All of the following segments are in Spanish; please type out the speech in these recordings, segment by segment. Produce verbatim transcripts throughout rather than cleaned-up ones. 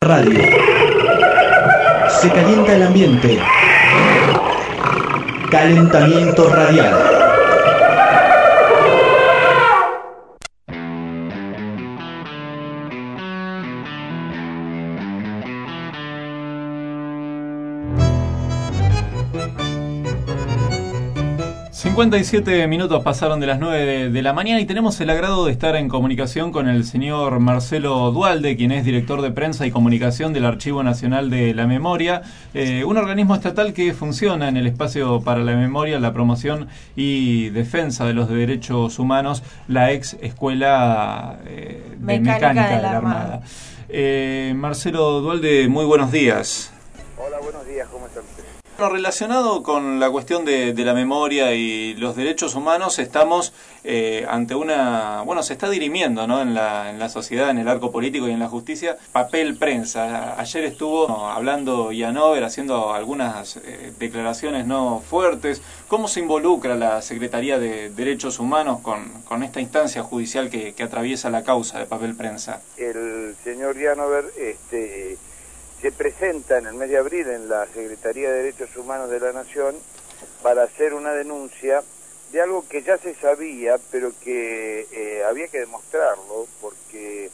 Radio. Se calienta el ambiente. Calentamiento radial. cincuenta y siete minutos pasaron de las nueve de, de la mañana y tenemos el agrado de estar en comunicación con el señor Marcelo Duhalde, quien es director de prensa y comunicación del Archivo Nacional de la Memoria, eh, un organismo estatal que funciona en el espacio para la memoria, la promoción y defensa de los derechos humanos, la ex Escuela eh, de Mecánica, Mecánica de la Armada. Armada. Eh, Marcelo Duhalde, muy buenos días. Hola, buenos días, ¿cómo están ustedes? Bueno, relacionado con la cuestión de, de la memoria y los derechos humanos, estamos eh, ante una... Bueno, se está dirimiendo, ¿no?, en la, en la sociedad, en el arco político y en la justicia, papel prensa. Ayer estuvo no, hablando Yanover, haciendo algunas eh, declaraciones no fuertes. ¿Cómo se involucra la Secretaría de Derechos Humanos con, con esta instancia judicial que, que atraviesa la causa de papel prensa? El señor Yanover... Este, se presenta en el mes de abril en la Secretaría de Derechos Humanos de la Nación para hacer una denuncia de algo que ya se sabía, pero que eh, había que demostrarlo, porque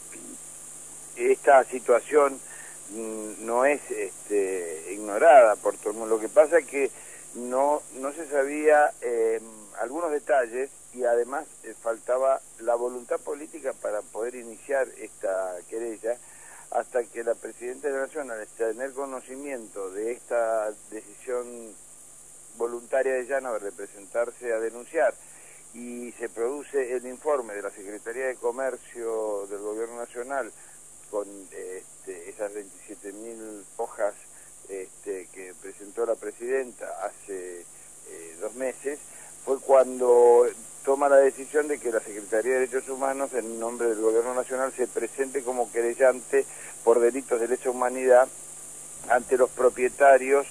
esta situación mm, no es este, ignorada por todo el mundo. Lo que pasa es que no, no se sabía eh, algunos detalles y además eh, faltaba la voluntad política para poder iniciar esta querella, hasta que la Presidenta de la Nación, al tener conocimiento de esta decisión voluntaria de Yanover de presentarse a denunciar, y se produce el informe de la Secretaría de Comercio del Gobierno Nacional con este, esas veintisiete mil hojas este, que presentó la Presidenta hace eh, dos meses, fue cuando toma la decisión de que la Secretaría de Derechos Humanos, en nombre del Gobierno Nacional, se presente como querellante por delitos de lesa humanidad ante los propietarios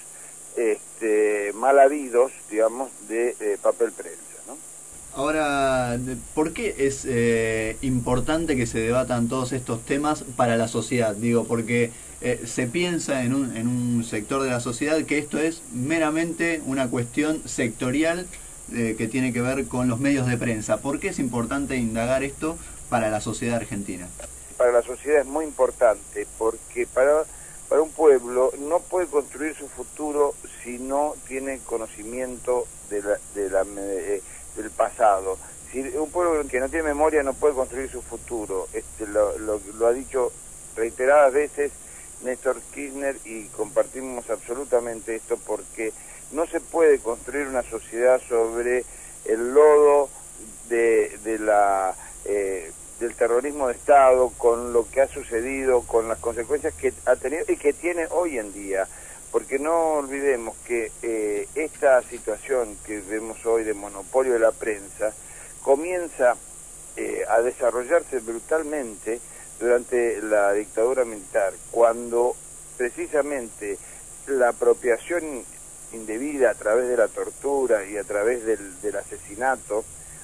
este, mal habidos, digamos, de eh, papel prensa, ¿no? Ahora, ¿por qué es eh, importante que se debatan todos estos temas para la sociedad? Digo, porque eh, se piensa en un, en un sector de la sociedad que esto es meramente una cuestión sectorial eh, que tiene que ver con los medios de prensa. ¿Por qué es importante indagar esto para la sociedad argentina? Para la sociedad es muy importante, porque para, para un pueblo no puede construir su futuro si no tiene conocimiento de la, de la, eh, del pasado. Si un pueblo que no tiene memoria no puede construir su futuro. Este, lo, lo, lo ha dicho reiteradas veces Néstor Kirchner, y compartimos absolutamente esto, porque no se puede construir una sociedad sobre el lodo de, de la... Eh, del terrorismo de Estado, con lo que ha sucedido, con las consecuencias que ha tenido y que tiene hoy en día, porque no olvidemos que eh, esta situación que vemos hoy de monopolio de la prensa comienza eh, a desarrollarse brutalmente durante la dictadura militar, cuando precisamente la apropiación indebida a través de la tortura y a través del, del asesinato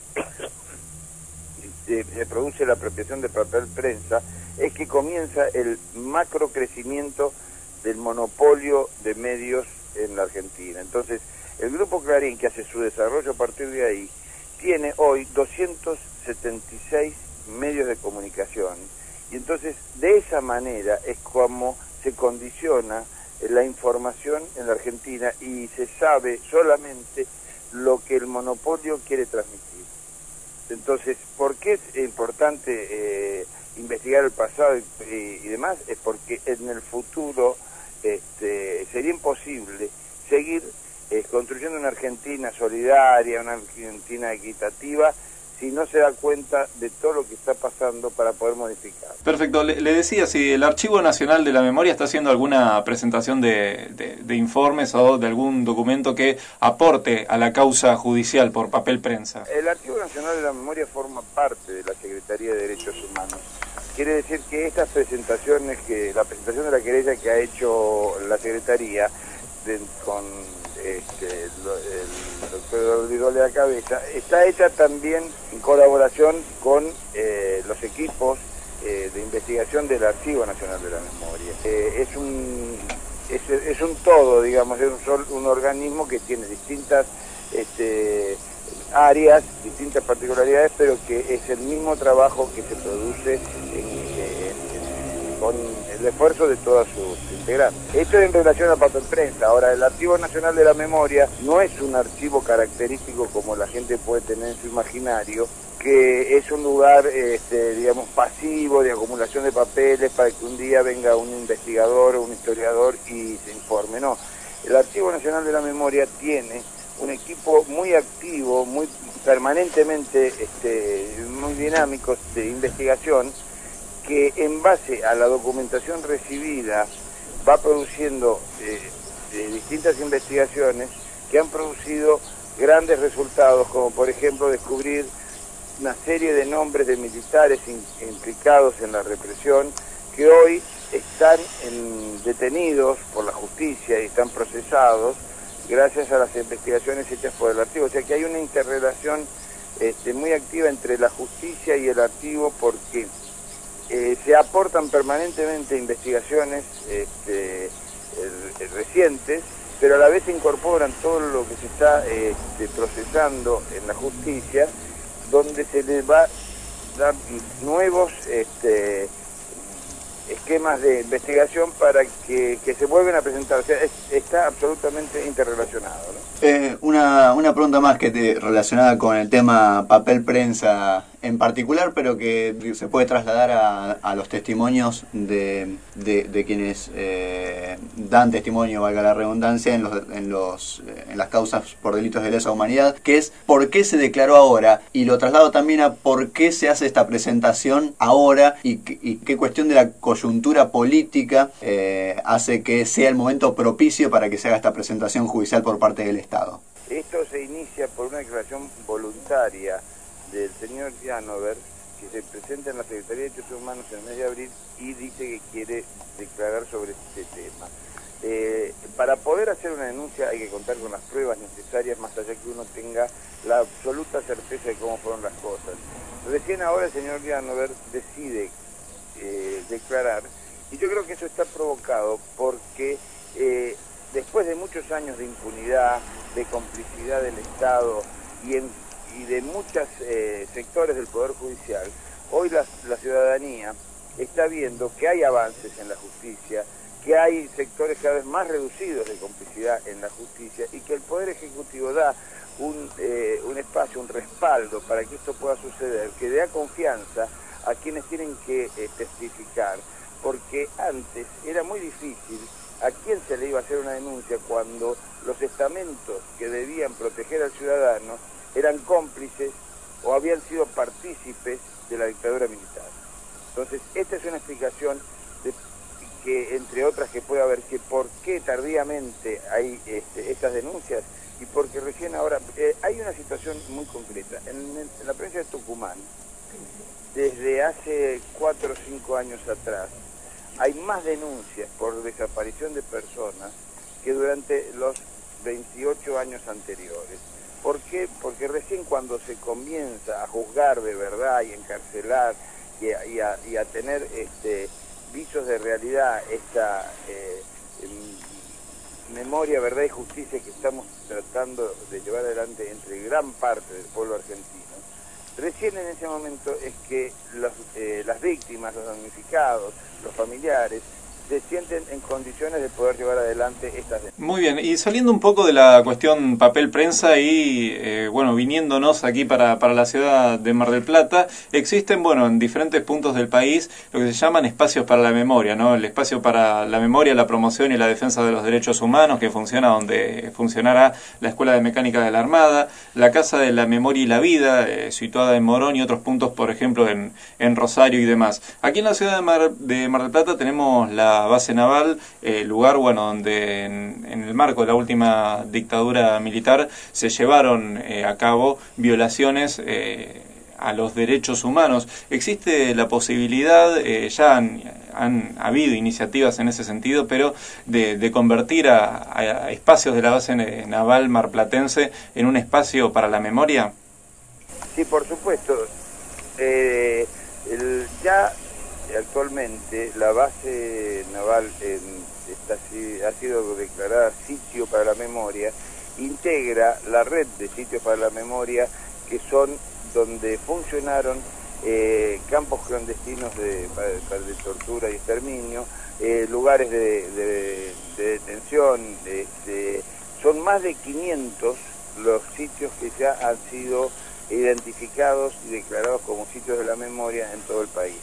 se produce la apropiación de papel prensa, es que comienza el macro crecimiento del monopolio de medios en la Argentina. Entonces, el Grupo Clarín, que hace su desarrollo a partir de ahí, tiene hoy doscientos setenta y seis medios de comunicación, y entonces de esa manera es como se condiciona la información en la Argentina, y se sabe solamente lo que el monopolio quiere transmitir. Entonces, ¿por qué es importante eh, investigar el pasado y, y, y demás? Es porque en el futuro este, sería imposible seguir eh, construyendo una Argentina solidaria, una Argentina equitativa, si no se da cuenta de todo lo que está pasando para poder modificar. Perfecto. Le, le decía, si el Archivo Nacional de la Memoria está haciendo alguna presentación de, de, de informes o de algún documento que aporte a la causa judicial por papel prensa. El Archivo Nacional de la Memoria forma parte de la Secretaría de Derechos Humanos. Quiere decir que estas presentaciones, que la presentación de la querella que ha hecho la Secretaría de, con este, el, el doctor Rodrigo de la Cabeza, está hecha también en colaboración con eh, los equipos eh, de investigación del Archivo Nacional de la Memoria. Eh, es un es, es un todo, digamos, es un, sol, un organismo que tiene distintas este, áreas, distintas particularidades, pero que es el mismo trabajo que se produce en, en, en, con el esfuerzo de todas sus integrantes. Esto en relación a papel prensa. Ahora, el Archivo Nacional de la Memoria no es un archivo característico como la gente puede tener en su imaginario, que es un lugar, este, digamos, pasivo de acumulación de papeles para que un día venga un investigador o un historiador y se informe. No, el Archivo Nacional de la Memoria tiene un equipo muy activo, muy permanentemente, este, muy dinámico de investigación, que en base a la documentación recibida va produciendo eh, de distintas investigaciones que han producido grandes resultados, como por ejemplo descubrir una serie de nombres de militares in, implicados en la represión que hoy están en, detenidos por la justicia y están procesados gracias a las investigaciones hechas por el archivo. O sea que hay una interrelación este, muy activa entre la justicia y el archivo, porque eh, se aportan permanentemente investigaciones este, eh, recientes, pero a la vez se incorporan todo lo que se está este, procesando en la justicia, donde se les va a dar nuevos este, esquemas de investigación para que, que se vuelvan a presentar. O sea, es, está absolutamente interrelacionado, ¿no? Eh, una, una pregunta más que te, relacionada con el tema papel prensa en particular, pero que se puede trasladar a, a los testimonios de, de, de quienes eh, dan testimonio, valga la redundancia, en, los, en, los, en las causas por delitos de lesa humanidad, que es por qué se declaró ahora, y lo traslado también a por qué se hace esta presentación ahora y, y qué cuestión de la coyuntura política eh, hace que sea el momento propicio para que se haga esta presentación judicial por parte del Estado. Esto se inicia por una declaración voluntaria del señor Janover, que se presenta en la Secretaría de Derechos Humanos en el mes de abril y dice que quiere declarar sobre este tema. Eh, para poder hacer una denuncia hay que contar con las pruebas necesarias, más allá que uno tenga la absoluta certeza de cómo fueron las cosas. Recién ahora el señor Janover decide eh, declarar, y yo creo que eso está provocado porque eh, después de muchos años de impunidad, de complicidad del Estado y en y de muchos eh, sectores del Poder Judicial, hoy la, la ciudadanía está viendo que hay avances en la justicia, que hay sectores cada vez más reducidos de complicidad en la justicia y que el Poder Ejecutivo da un, eh, un espacio, un respaldo para que esto pueda suceder, que da confianza a quienes tienen que eh, testificar, porque antes era muy difícil a quién se le iba a hacer una denuncia cuando los estamentos que debían proteger al ciudadano eran cómplices o habían sido partícipes de la dictadura militar. Entonces, esta es una explicación de que, entre otras que puede haber, que por qué tardíamente hay este, estas denuncias y porque recién ahora eh, hay una situación muy concreta. En, en la provincia de Tucumán, desde hace cuatro o cinco años atrás, hay más denuncias por desaparición de personas que durante los veintiocho años anteriores. ¿Por qué? Porque recién cuando se comienza a juzgar de verdad y encarcelar y a, y a, y a tener este, visos de realidad esta eh, memoria, verdad y justicia que estamos tratando de llevar adelante entre gran parte del pueblo argentino, recién en ese momento es que los, eh, las víctimas, los damnificados, los familiares, se sienten en condiciones de poder llevar adelante estas denuncias. Muy bien, y saliendo un poco de la cuestión papel prensa y, eh, bueno, viniéndonos aquí para, para la ciudad de Mar del Plata, existen, bueno, en diferentes puntos del país lo que se llaman espacios para la memoria, ¿no? El espacio para la memoria, la promoción y la defensa de los derechos humanos, que funciona donde funcionará la Escuela de Mecánica de la Armada, la Casa de la Memoria y la Vida, eh, situada en Morón, y otros puntos, por ejemplo, en, en Rosario y demás. Aquí en la ciudad de Mar, de Mar del Plata tenemos la base naval, eh, lugar bueno donde en, en el marco de la última dictadura militar se llevaron eh, a cabo violaciones eh, a los derechos humanos. ¿Existe la posibilidad, eh, ya han, han habido iniciativas en ese sentido, pero de, de convertir a, a espacios de la base naval marplatense en un espacio para la memoria? Sí, por supuesto. Eh, el, ya actualmente la base naval en, está, ha sido declarada sitio para la memoria, integra la red de sitios para la memoria que son donde funcionaron eh, campos clandestinos de, de, de tortura y exterminio, eh, lugares de, de, de detención, este, son más de quinientos los sitios que ya han sido identificados y declarados como sitios de la memoria en todo el país.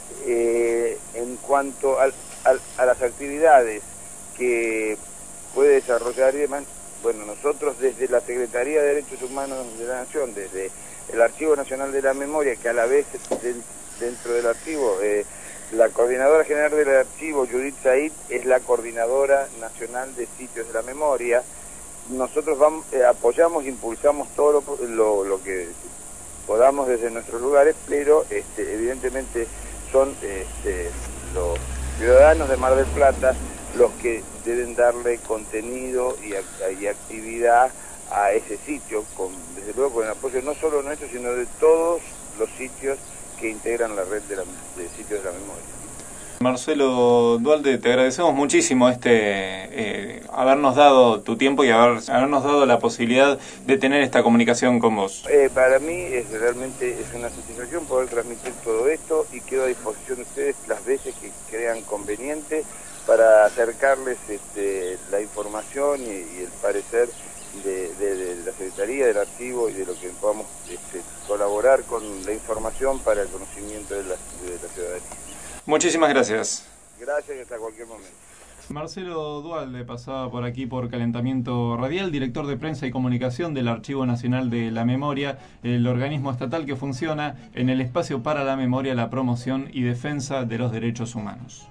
Eh, en cuanto al, al, a las actividades que puede desarrollar y demás, bueno, nosotros desde la Secretaría de Derechos Humanos de la Nación, desde el Archivo Nacional de la Memoria, que a la vez de, dentro del archivo, eh, la Coordinadora General del Archivo, Judith Said, es la Coordinadora Nacional de Sitios de la Memoria. Nosotros vamos, eh, apoyamos, impulsamos todo lo, lo, lo que podamos desde nuestros lugares, pero este, evidentemente son este, los ciudadanos de Mar del Plata los que deben darle contenido y, y actividad a ese sitio, con, desde luego con el apoyo no solo nuestro, sino de todos los sitios que integran la red de, la, de sitios de la memoria. Marcelo Duhalde, te agradecemos muchísimo este eh, habernos dado tu tiempo y haber, habernos dado la posibilidad de tener esta comunicación con vos. Eh, para mí es realmente es una satisfacción poder transmitir todo esto y quedo a disposición de ustedes las veces que crean conveniente para acercarles este, la información y, y el parecer de, de, de la Secretaría, del Archivo y de lo que podamos este, colaborar con la información para el conocimiento de la, de la ciudadanía. Muchísimas gracias. Gracias y hasta cualquier momento. Marcelo Duhalde pasaba por aquí por Calentamiento Radial, director de Prensa y Comunicación del Archivo Nacional de la Memoria, el organismo estatal que funciona en el espacio para la memoria, la promoción y defensa de los derechos humanos.